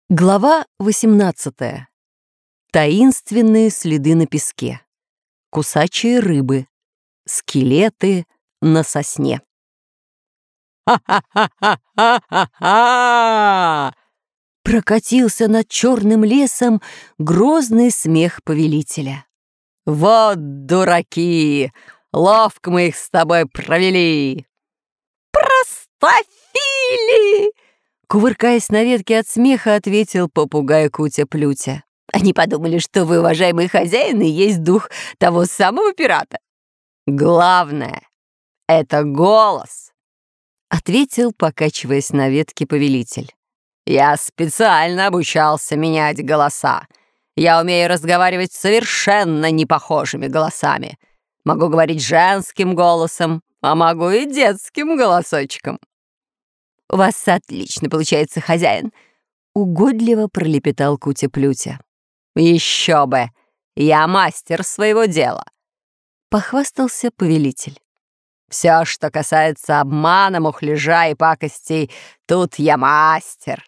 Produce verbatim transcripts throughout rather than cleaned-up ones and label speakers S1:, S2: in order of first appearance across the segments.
S1: Глава восемнадцатая. Таинственные следы на песке. Кусачие рыбы. Скелеты на сосне. «Ха-ха-ха-ха-ха-ха!» Прокатился над черным лесом грозный смех повелителя. «Вот дураки! Ловко мы их с тобой провели!» «Простофили!» Кувыркаясь на ветке от смеха, ответил попугай Кутя-Плютя. «Они подумали, что вы, уважаемый хозяин, и есть дух того самого пирата». «Главное — это голос», — ответил, покачиваясь на ветке повелитель. «Я специально обучался менять голоса. Я умею разговаривать совершенно непохожими голосами. Могу говорить женским голосом, а могу и детским голосочком». «У вас отлично получается, хозяин», — угодливо пролепетал Кутя-Плютя. «Еще бы! Я мастер своего дела», — похвастался повелитель. «Все, что касается обмана, мухляжа и пакостей, тут я мастер».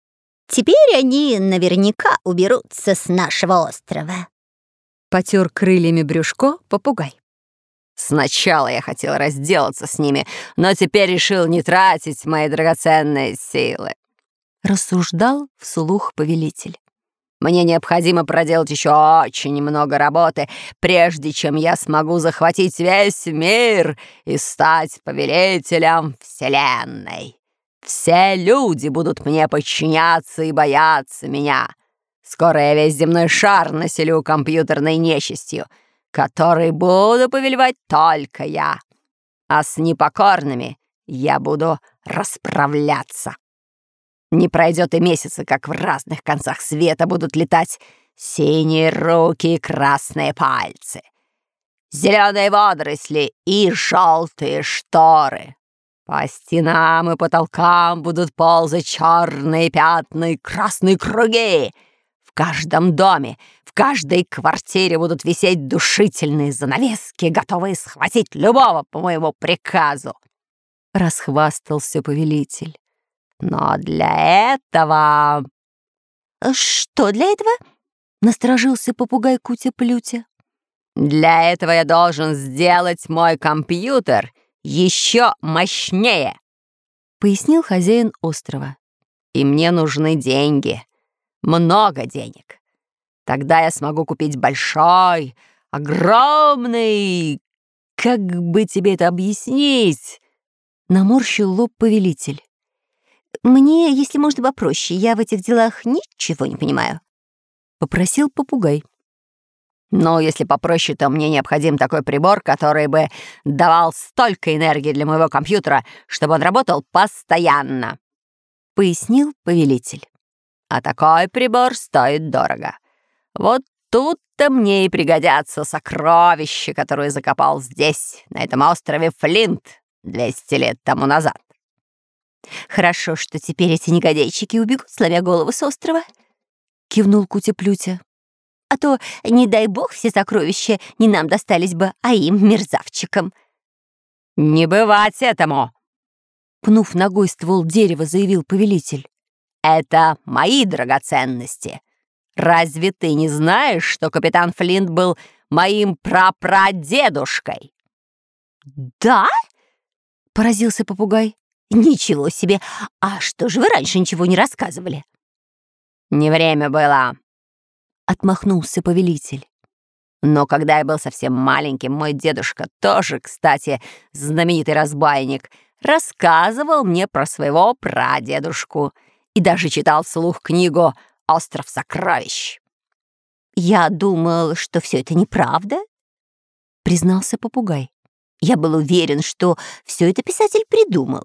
S2: «Теперь они наверняка уберутся с нашего острова», — потер крыльями брюшко попугай.
S1: «Сначала я хотел разделаться с ними, но теперь решил не тратить мои драгоценные силы», — рассуждал вслух повелитель. «Мне необходимо проделать еще очень много работы, прежде чем я смогу захватить весь мир и стать повелителем Вселенной. Все люди будут мне подчиняться и бояться меня. Скоро я весь земной шар населю компьютерной нечистью, которой буду повелевать только я, а с непокорными я буду расправляться. Не пройдет и месяца, как в разных концах света будут летать синие руки и красные пальцы, зеленые водоросли и желтые шторы. По стенам и потолкам будут ползать черные пятна и красные круги. В каждом доме, в каждой квартире будут висеть душительные занавески, готовые схватить любого по моему приказу», — расхвастался повелитель. «Но для этого...»
S2: «Что для этого?» — насторожился попугай Кутя-Плютя.
S1: «Для этого я должен сделать мой компьютер еще мощнее», — пояснил хозяин острова. «И мне нужны деньги. Много денег. Тогда я смогу купить большой, огромный... Как бы тебе это объяснить?» Наморщил лоб повелитель.
S2: «Мне, если можно, попроще. Я в этих делах ничего не понимаю», — попросил попугай.
S1: «Ну, если попроще, то мне необходим такой прибор, который бы давал столько энергии для моего компьютера, чтобы он работал постоянно», — пояснил повелитель. «А такой прибор стоит дорого. Вот тут-то мне и пригодятся сокровища, которые закопал здесь, на этом острове Флинт, двести лет тому назад».
S2: «Хорошо, что теперь эти негодяйчики убегут, сломя голову с острова», — кивнул Кутя-Плютя. «А то, не дай бог, все сокровища не нам достались бы, а им, мерзавчикам».
S1: «Не бывать этому!» — пнув ногой ствол дерева, заявил повелитель. «Это мои драгоценности. Разве ты не знаешь, что капитан Флинт был моим прапрадедушкой?»
S2: «Да?» — поразился попугай. «Ничего себе! А что же вы раньше ничего не рассказывали?»
S1: «Не время было», — отмахнулся повелитель. «Но когда я был совсем маленьким, мой дедушка, тоже, кстати, знаменитый разбойник, рассказывал мне про своего прадедушку и даже читал вслух книгу «Остров сокровищ».
S2: «Я думал, что все это неправда», — признался попугай. «Я был уверен, что все это писатель придумал».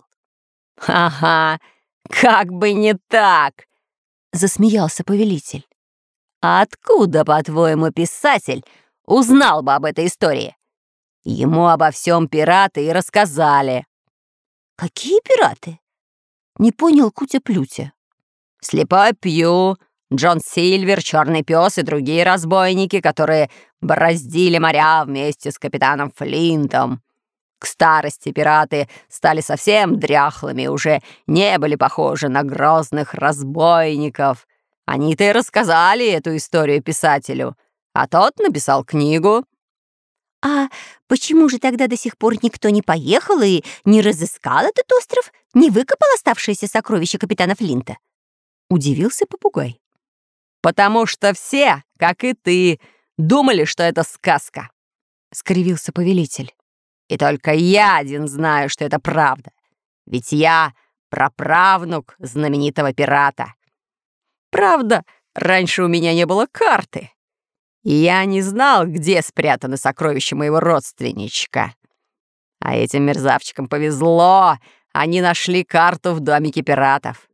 S1: «Ага, как бы не так!» — засмеялся повелитель. «А откуда, по-твоему, писатель узнал бы об этой истории? Ему обо всем пираты и рассказали».
S2: «Какие пираты?» — не понял Кутя-Плютя.
S1: «Слепой Пью, Джон Сильвер, Черный пес и другие разбойники, которые бороздили моря вместе с капитаном Флинтом. К старости пираты стали совсем дряхлыми, уже не были похожи на грозных разбойников. Они-то и рассказали эту историю писателю, а тот написал книгу».
S2: «А почему же тогда до сих пор никто не поехал и не разыскал этот остров, не выкопал оставшиеся сокровища капитана Флинта?» — удивился попугай.
S1: «Потому что все, как и ты, думали, что это сказка», — скривился повелитель. «И только я один знаю, что это правда. Ведь я праправнук знаменитого пирата. Правда, раньше у меня не было карты, и я не знал, где спрятаны сокровища моего родственничка. А этим мерзавчикам повезло, они нашли карту в домике пиратов».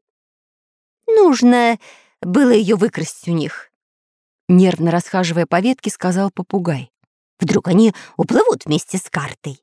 S2: «Нужно было ее выкрасть у них», — нервно расхаживая по ветке, сказал попугай. «Вдруг они уплывут вместе с картой».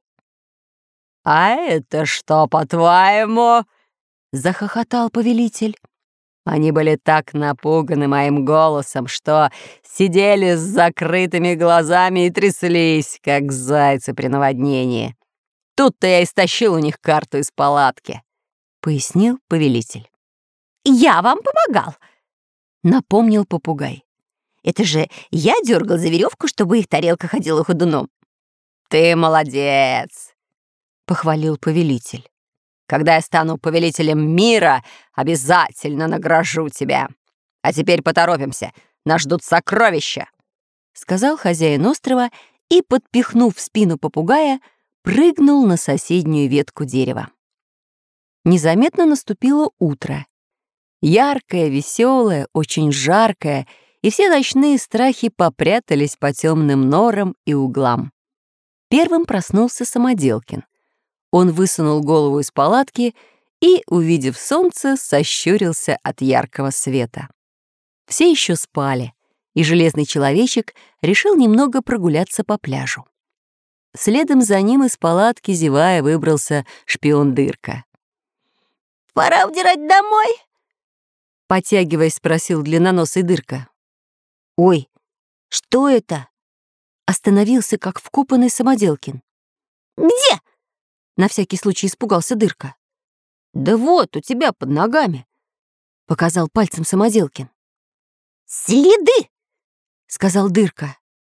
S1: «А это что, по-твоему?» — захохотал повелитель. Они были так напуганы моим голосом, что сидели с закрытыми глазами и тряслись, как зайцы при наводнении. Тут-то я и стащил у них карту из палатки, — пояснил повелитель.
S2: «Я вам помогал», — напомнил попугай. «Это же я дергал за веревку, чтобы их тарелка ходила ходуном».
S1: «Ты молодец», — похвалил повелитель. «Когда я стану повелителем мира, обязательно награжу тебя. А теперь поторопимся, нас ждут сокровища», — сказал хозяин острова и, подпихнув в спину попугая, прыгнул на соседнюю ветку дерева. Незаметно наступило утро. Яркое, веселое, очень жаркое, и все ночные страхи попрятались по темным норам и углам. Первым проснулся Самоделкин. Он высунул голову из палатки и, увидев солнце, сощурился от яркого света. Все еще спали, и железный человечек решил немного прогуляться по пляжу. Следом за ним из палатки, зевая, выбрался шпион Дырка.
S2: «Пора удирать домой?» —
S1: потягиваясь, спросил длинноносый Дырка.
S2: «Ой, что это?» — остановился, как вкопанный Самоделкин. «Где?» — на всякий случай испугался Дырка.
S1: «Да вот, у тебя под ногами», — показал пальцем Самоделкин.
S2: «Следы!»
S1: — сказал Дырка.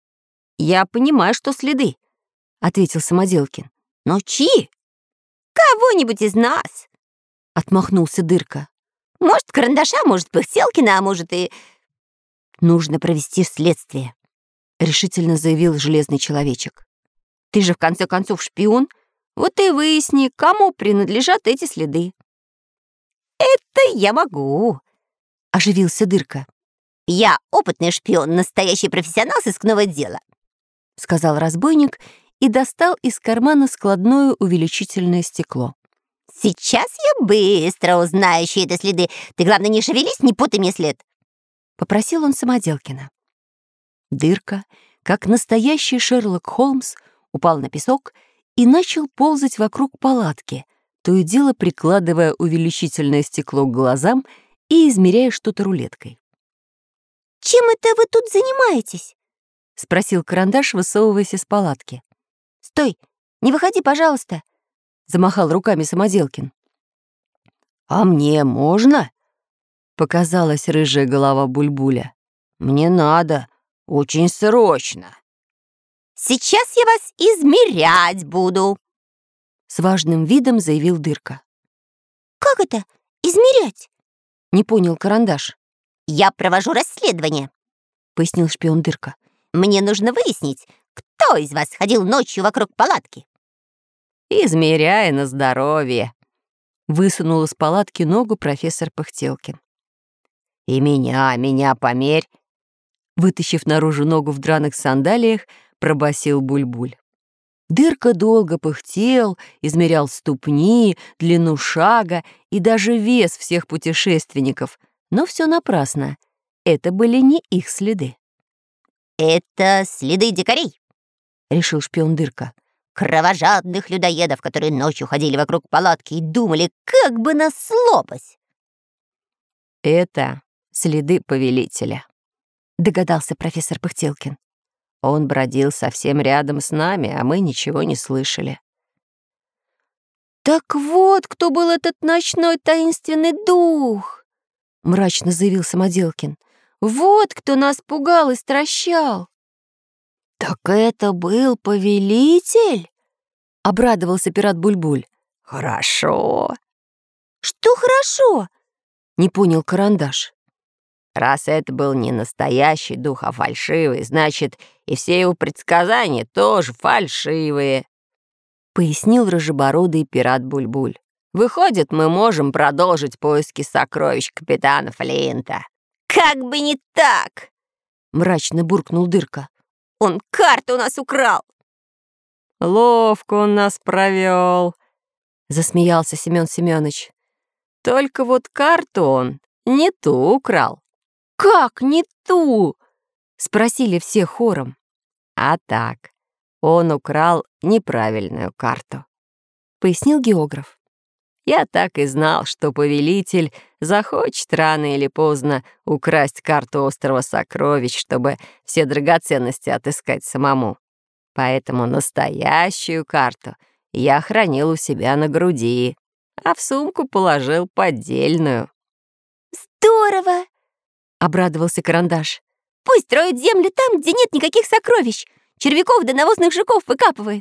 S1: «Я понимаю, что следы», — ответил Самоделкин. «Но чьи?»
S2: «Кого-нибудь из нас», — отмахнулся Дырка. «Может, Карандаша, может, Пыхтелкина, а может и...» «Нужно провести следствие», — решительно заявил железный человечек.
S1: «Ты же, в конце концов, шпион. Вот и выясни, кому принадлежат эти следы».
S2: «Это я могу», — оживился Дырка. «Я опытный шпион, настоящий профессионал сыскного дела», — сказал разбойник и достал из кармана складное увеличительное стекло. «Сейчас я быстро узнаю, чьи это следы. Ты, главное, не шевелись, не путай мне след», — попросил он Самоделкина.
S1: Дырка, как настоящий Шерлок Холмс, упал на песок и начал ползать вокруг палатки, то и дело прикладывая увеличительное стекло к глазам и измеряя что-то рулеткой.
S2: «Чем это вы тут занимаетесь?»
S1: — спросил Карандаш, высовываясь из палатки.
S2: «Стой, не выходи, пожалуйста», — замахал руками Самоделкин.
S1: «А мне можно?» — показалась рыжая голова Бульбуля. «Мне надо, очень срочно».
S2: «Сейчас я вас измерять буду», — с важным видом заявил Дырка. «Как это измерять?» — не понял Карандаш. «Я провожу расследование», — пояснил шпион Дырка. «Мне нужно выяснить, кто из вас ходил ночью вокруг палатки».
S1: «Измеряй на здоровье», — высунул из палатки ногу профессор Пыхтелкин. «И меня, меня померь», — вытащив наружу ногу в драных сандалиях, пробасил Бульбуль. Дырка долго пыхтел, измерял ступни, длину шага и даже вес всех путешественников, но все напрасно. Это были не их следы.
S2: «Это следы дикарей», — решил шпион Дырка. «Кровожадных людоедов, которые ночью ходили вокруг палатки и думали, как бы нас слопать».
S1: «Это следы повелителя», — догадался профессор Пыхтелкин. «Он бродил совсем рядом с нами, а мы ничего не слышали».
S2: «Так вот, кто был этот ночной таинственный дух!» мрачно заявил Самоделкин. «Вот кто нас пугал и стращал!» «Так это был повелитель?» — обрадовался пират Бульбуль.
S1: Хорошо.
S2: «Что хорошо?» — не понял Карандаш.
S1: Раз это был не настоящий дух, а фальшивый, значит, и все его предсказания тоже фальшивые, — пояснил рыжебородый пират Бульбуль. Выходит, мы можем продолжить поиски сокровищ капитана Флинта.
S2: «Как бы не так!» — мрачно буркнул Дырка. «Он карту у нас украл!»
S1: «Ловко он нас провел», — засмеялся Семен Семенович. «Только вот карту он не ту украл».
S2: «Как не ту?» — спросили все хором.
S1: «А так, он украл неправильную карту», — пояснил географ. «Я так и знал, что повелитель захочет рано или поздно украсть карту острова Сокровищ, чтобы все драгоценности отыскать самому. Поэтому настоящую карту я хранил у себя на груди, а в сумку положил поддельную».
S2: «Здорово!» — обрадовался Карандаш. «Пусть строит землю там, где нет никаких сокровищ. Червяков да навозных жуков выкапывает».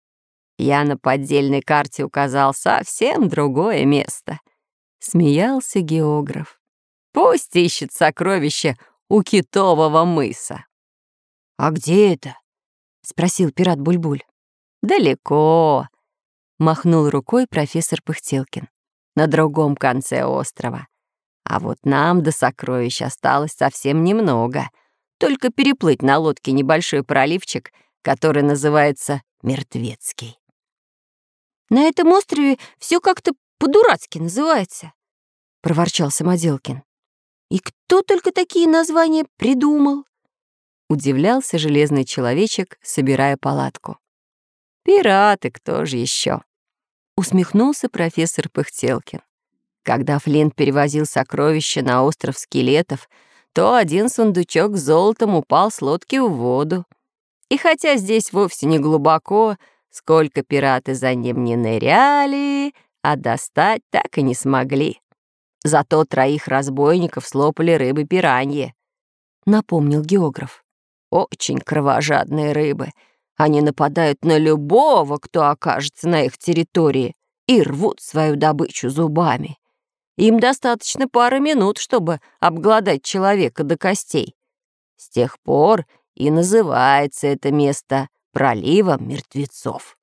S1: Я на поддельной карте указал совсем другое место. Смеялся географ. Пусть ищет сокровища у Китового мыса.
S2: «А где это?» — спросил пират Бульбуль.
S1: «Далеко», — махнул рукой профессор Пыхтелкин. «На другом конце острова. А вот нам до сокровищ осталось совсем немного. Только переплыть на лодке небольшой проливчик, который называется Мертвецкий».
S2: «На этом острове все как-то по-дурацки называется», — проворчал Самоделкин. «И кто только такие названия придумал?»
S1: Удивлялся железный человечек, собирая палатку. «Пираты, кто же еще?» Усмехнулся профессор Пыхтелкин. Когда Флинт перевозил сокровища на остров скелетов, то один сундучок с золотом упал с лодки в воду. И хотя здесь вовсе не глубоко, сколько пираты за ним не ныряли, а достать так и не смогли. Зато троих разбойников слопали рыбы-пираньи, — напомнил географ. Очень кровожадные рыбы. Они нападают на любого, кто окажется на их территории, и рвут свою добычу зубами. Им достаточно пары минут, чтобы обглодать человека до костей. С тех пор и называется это место проливом мертвецов.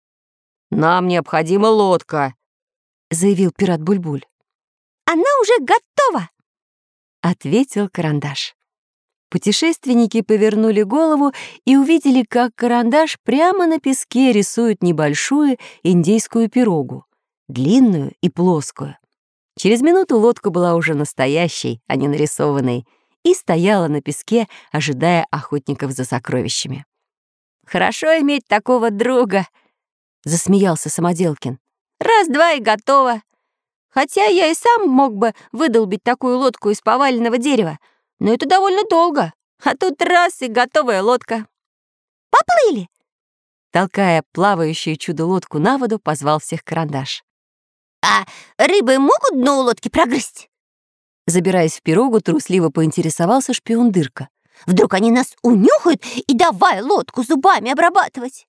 S1: «Нам необходима лодка», — заявил пират Бульбуль.
S2: «Она уже готова»,
S1: — ответил Карандаш. Путешественники повернули голову и увидели, как Карандаш прямо на песке рисует небольшую индейскую пирогу, длинную и плоскую. Через минуту лодка была уже настоящей, а не нарисованной, и стояла на песке, ожидая охотников за сокровищами.
S2: «Хорошо иметь такого друга», — засмеялся Самоделкин. «Раз-два и готово. Хотя я и сам мог бы выдолбить такую лодку из поваленного дерева, но это довольно долго, а тут раз и готовая лодка. Поплыли!»
S1: Толкая плавающую чудо-лодку на воду, позвал всех Карандаш.
S2: «А рыбы могут дно у лодки прогрызть?»
S1: Забираясь в пирогу, трусливо поинтересовался шпион Дырка.
S2: «Вдруг они нас унюхают и давай лодку зубами обрабатывать?»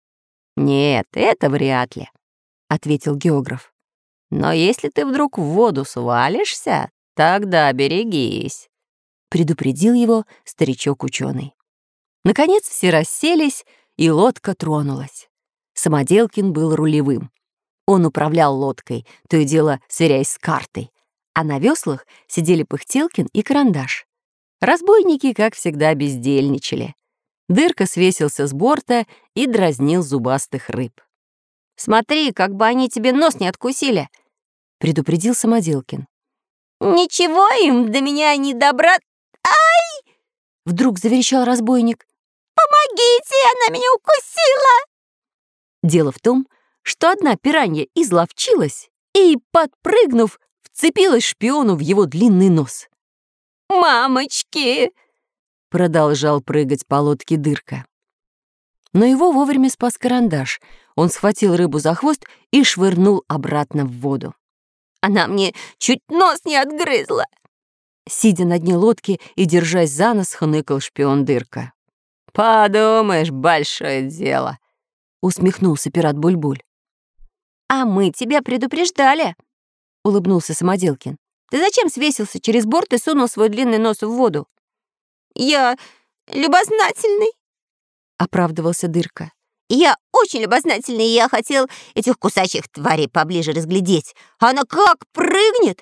S1: «Нет, это вряд ли», — ответил географ. «Но если ты вдруг в воду свалишься, тогда берегись», — предупредил его старичок-ученый. Наконец все расселись, и лодка тронулась. Самоделкин был рулевым. Он управлял лодкой, то и дело сверяясь с картой, а на веслах сидели Пыхтелкин и Карандаш. Разбойники, как всегда, бездельничали. Дырка свесился с борта и дразнил зубастых рыб.
S2: «Смотри, как бы они тебе нос не откусили», — предупредил Самоделкин. «Ничего им до меня не добра... Ай!» — вдруг заверещал разбойник. «Помогите, она меня укусила!»
S1: Дело в том, что одна пиранья изловчилась и, подпрыгнув, вцепилась шпиону в его длинный нос.
S2: «Мамочки!»
S1: — продолжал прыгать по лодке Дырка. Но его вовремя спас Карандаш. Он схватил рыбу за хвост и швырнул обратно в воду.
S2: «Она мне чуть нос не отгрызла!»
S1: Сидя на дне лодки и держась за нос, хныкал шпион Дырка. «Подумаешь, большое дело!» — усмехнулся пират Буль-Буль.
S2: «А мы тебя предупреждали!» — улыбнулся Самоделкин. «Ты зачем свесился через борт и сунул свой длинный нос в воду?» «Я любознательный», — оправдывался Дырка. «Я очень любознательный, и я хотел этих кусачих тварей поближе разглядеть. Она как прыгнет!»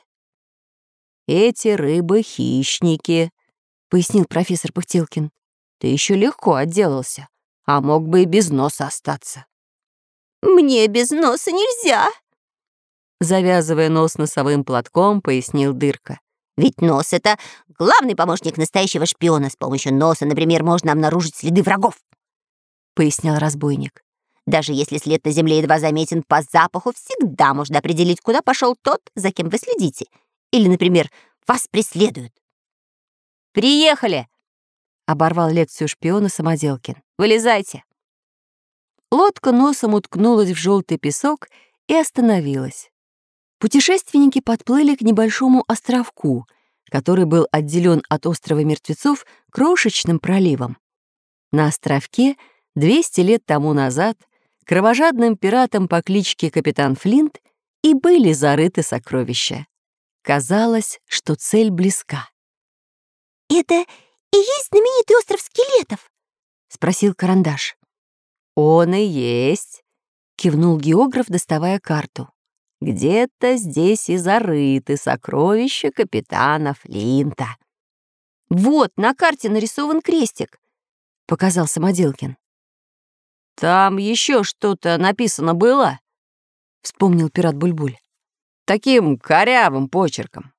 S1: «Эти рыбы-хищники», — пояснил профессор Пыхтелкин. «Ты еще легко отделался, а мог бы и без носа остаться».
S2: «Мне без носа нельзя», —
S1: завязывая нос носовым платком, пояснил Дырка.
S2: «Ведь нос — это главный помощник настоящего шпиона. С помощью носа, например, можно обнаружить следы врагов», — пояснял разбойник. «Даже если след на земле едва заметен по запаху, всегда можно определить, куда пошел тот, за кем вы следите. Или, например, вас преследуют».
S1: «Приехали!» — оборвал лекцию шпиона Самоделкин. «Вылезайте!» Лодка носом уткнулась в желтый песок и остановилась. Путешественники подплыли к небольшому островку, который был отделен от острова мертвецов крошечным проливом. На островке двести лет тому назад кровожадным пиратом по кличке Капитан Флинт и были зарыты сокровища. Казалось, что цель близка.
S2: «Это и есть знаменитый остров скелетов?»
S1: — спросил Карандаш. «Он и есть», — кивнул географ, доставая карту. «Где-то здесь и зарыты сокровища капитана Флинта».
S2: «Вот, на карте нарисован крестик», — показал Самоделкин.
S1: «Там еще что-то написано было?» — вспомнил пират Буль-Буль. «Таким корявым почерком».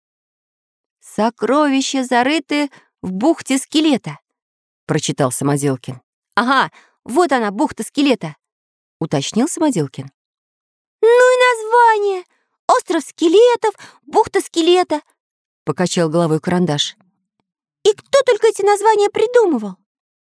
S2: «Сокровища зарыты в бухте скелета», — прочитал Самоделкин. «Ага, вот она, бухта скелета», — уточнил Самоделкин. «Ну и название! Остров скелетов, бухта скелета», — покачал головой Карандаш. «И кто только эти названия придумывал?»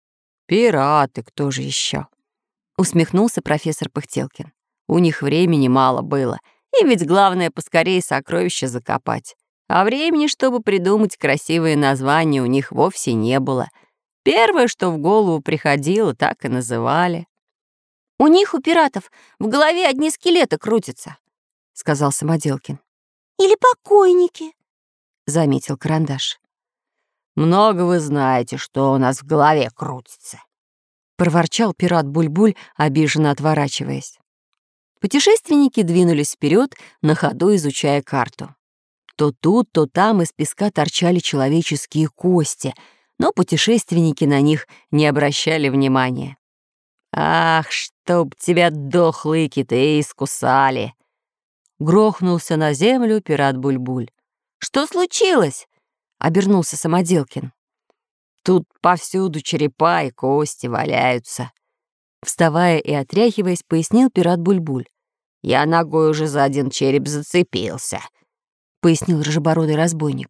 S1: «Пираты, кто же еще?» — усмехнулся профессор Пыхтелкин. «У них времени мало было, им ведь главное поскорее сокровища закопать. А времени, чтобы придумать красивые названия, у них вовсе не было. Первое, что в голову приходило, так и называли».
S2: «У них, у пиратов, в голове одни скелеты крутятся», — сказал Самоделкин. «Или покойники», — заметил Карандаш.
S1: «Много вы знаете, что у нас в голове крутится», — проворчал пират Буль-Буль, обиженно отворачиваясь. Путешественники двинулись вперед, на ходу изучая карту. То тут, то там из песка торчали человеческие кости, но путешественники на них не обращали внимания. «Ах, чтоб тебя дохлые киты искусали!» Грохнулся на землю пират Буль-Буль. «Что случилось?» — обернулся Самоделкин. «Тут повсюду черепа и кости валяются», — вставая и отряхиваясь, пояснил пират Буль-Буль. «Я ногой уже за один череп зацепился», — пояснил рыжебородый разбойник.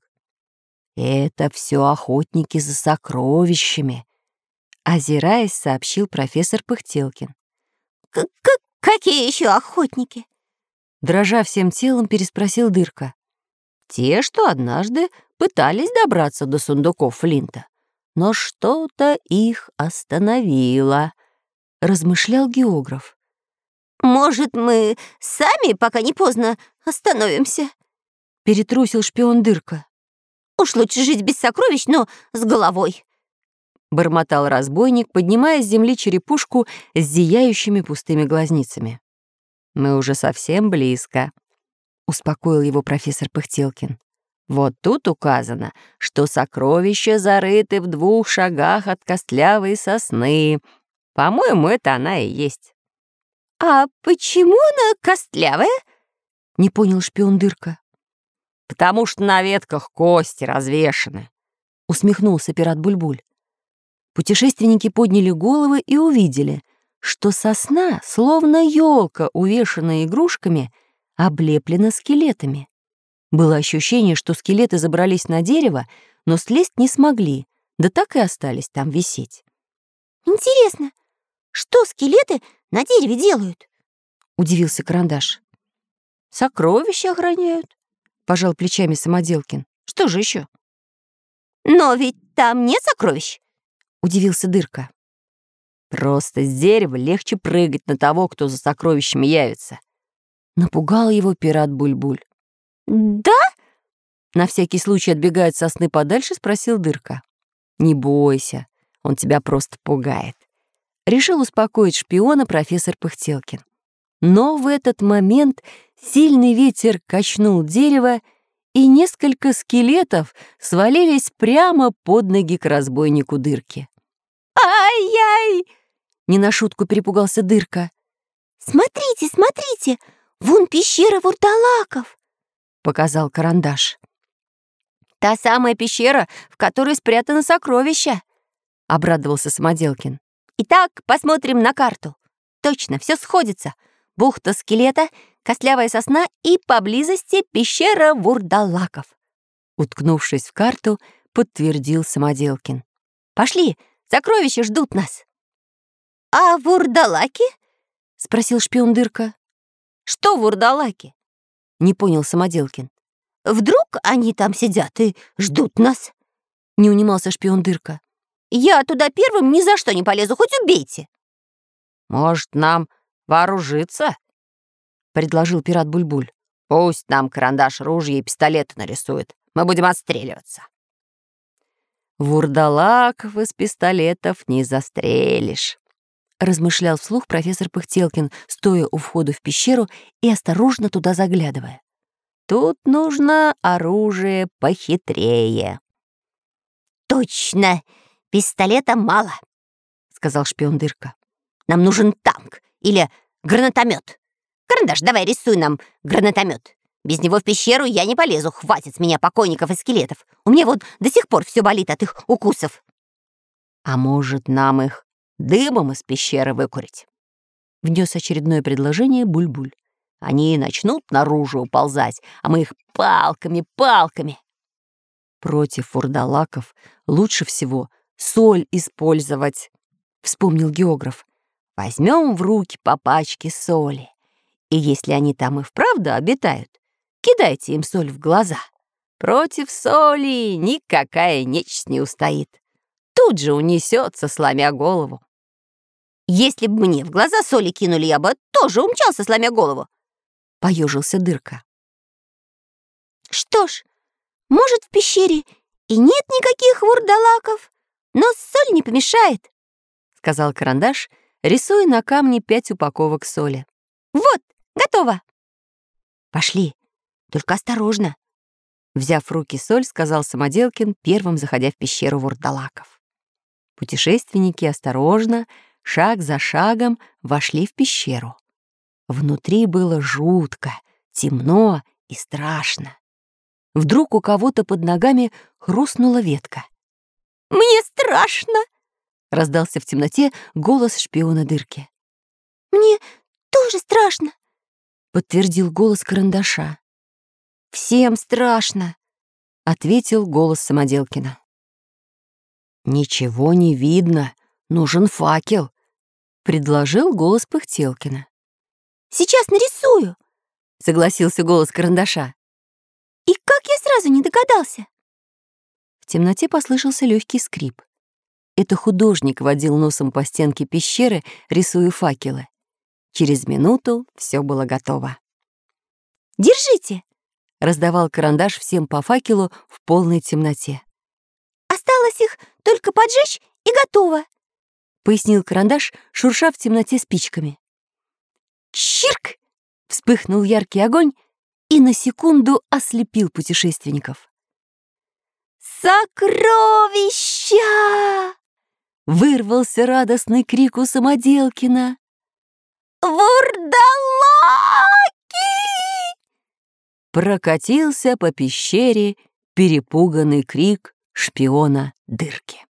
S1: «Это все охотники за сокровищами», — озираясь, сообщил профессор Пыхтелкин.
S2: К -к «Какие еще охотники?»
S1: Дрожа всем телом, переспросил Дырка. «Те, что однажды пытались добраться до сундуков Флинта, но что-то их остановило», — размышлял географ.
S2: «Может, мы сами, пока не поздно, остановимся?» — перетрусил шпион Дырка. «Уж лучше жить без сокровищ, но с головой»,
S1: — бормотал разбойник, поднимая с земли черепушку с зияющими пустыми глазницами. «Мы уже совсем близко», — успокоил его профессор Пыхтелкин. «Вот тут указано, что сокровища зарыты в двух шагах от костлявой сосны. По-моему, это она и есть».
S2: «А почему она костлявая?»
S1: — не понял шпион Дырка. «Потому что на ветках кости развешаны», — усмехнулся пират Буль-Буль. Путешественники подняли головы и увидели, что сосна, словно елка, увешанная игрушками, облеплена скелетами. Было ощущение, что скелеты забрались на дерево, но слезть не смогли, да так и остались там висеть.
S2: «Интересно, что скелеты на дереве делают?» — удивился Карандаш.
S1: «Сокровища охраняют», — пожал плечами Самоделкин. «Что же еще?»
S2: «Но ведь там нет сокровищ», — удивился Дырка.
S1: «Просто с дерева легче прыгать на того, кто за сокровищами явится». Напугал его пират Буль-Буль.
S2: «Да?»
S1: — на всякий случай отбегая от сосны подальше, спросил Дырка. «Не бойся, он тебя просто пугает», — решил успокоить шпиона профессор Пыхтелкин. Но в этот момент сильный ветер качнул дерево, и несколько скелетов свалились прямо под ноги к разбойнику Дырке.
S2: «Ай-яй!» —
S1: не на шутку перепугался Дырка.
S2: «Смотрите, смотрите! Вон пещера вурдалаков!»
S1: — показал карандаш. «Та самая пещера, в которой спрятано сокровище!» — обрадовался Самоделкин.
S2: «Итак, посмотрим на карту. Точно, все сходится. Бухта скелета, костлявая сосна и поблизости пещера вурдалаков».
S1: Уткнувшись в карту, подтвердил Самоделкин.
S2: «Пошли, сокровища ждут нас». «А вурдалаки?» — спросил шпион Дырка.
S1: «Что вурдалаки?» — не понял Самоделкин.
S2: «Вдруг они там сидят и ждут нас?» — не унимался шпион Дырка. «Я туда первым ни за что не полезу, хоть убейте».
S1: «Может, нам вооружиться?» — предложил пират Буль-Буль. «Пусть нам карандаш, ружья и пистолеты нарисует. Мы будем отстреливаться». «Вурдалаков из пистолетов не застрелишь», — размышлял вслух профессор Пыхтелкин, стоя у входа в пещеру и осторожно туда заглядывая. «Тут нужно оружие похитрее».
S2: «Точно, пистолета мало», — сказал шпион Дырка. «Нам нужен танк или гранатомет. Карандаш, давай рисуй нам гранатомет. Без него в пещеру я не полезу, хватит с меня покойников и скелетов. У меня вот до сих пор все болит от их укусов».
S1: «А может, нам их дымом из пещеры выкурить?» — внес очередное предложение Буль-Буль. «Они начнут наружу уползать, а мы их палками, палками». «Против вурдалаков лучше всего соль использовать», — вспомнил географ. «Возьмем в руки по пачке соли, и если они там и вправду обитают, кидайте им соль в глаза. Против соли никакая нечисть не устоит. Тут же унесется, сломя голову».
S2: «Если бы мне в глаза соли кинули, я бы тоже умчался, сломя голову», — поежился Дырка. «Что ж, может, в пещере и нет никаких вурдалаков, но соль не помешает»,
S1: — сказал карандаш, рисуя на камне пять упаковок соли.
S2: «Вот, готово».
S1: «Пошли, только осторожно», — взяв в руки соль, сказал Самоделкин, первым заходя в пещеру вурдалаков. Путешественники осторожно, шаг за шагом, вошли в пещеру. Внутри было жутко, темно и страшно. Вдруг у кого-то под ногами хрустнула ветка.
S2: «Мне страшно!»
S1: — раздался в темноте голос шпиона Дырки.
S2: «Мне тоже страшно!»
S1: — подтвердил голос карандаша.
S2: «Всем страшно!»
S1: — ответил голос Самоделкина. «Ничего не видно, нужен факел», — предложил голос Пыхтелкина.
S2: «Сейчас нарисую», — согласился голос карандаша. «И как я сразу не догадался?»
S1: В темноте послышался легкий скрип. Это художник водил носом по стенке пещеры, рисуя факелы. Через минуту все было готово.
S2: «Держите!»
S1: — раздавал карандаш всем по факелу в полной темноте.
S2: «Осталось их только поджечь, и готово»,
S1: — пояснил карандаш, шурша в темноте спичками.
S2: «Чирк!»
S1: — вспыхнул яркий огонь и на секунду ослепил путешественников.
S2: «Сокровища!»
S1: — вырвался радостный крик у Самоделкина.
S2: «Вурдалаки!»
S1: Прокатился по пещере перепуганный крик шпиона Дырки.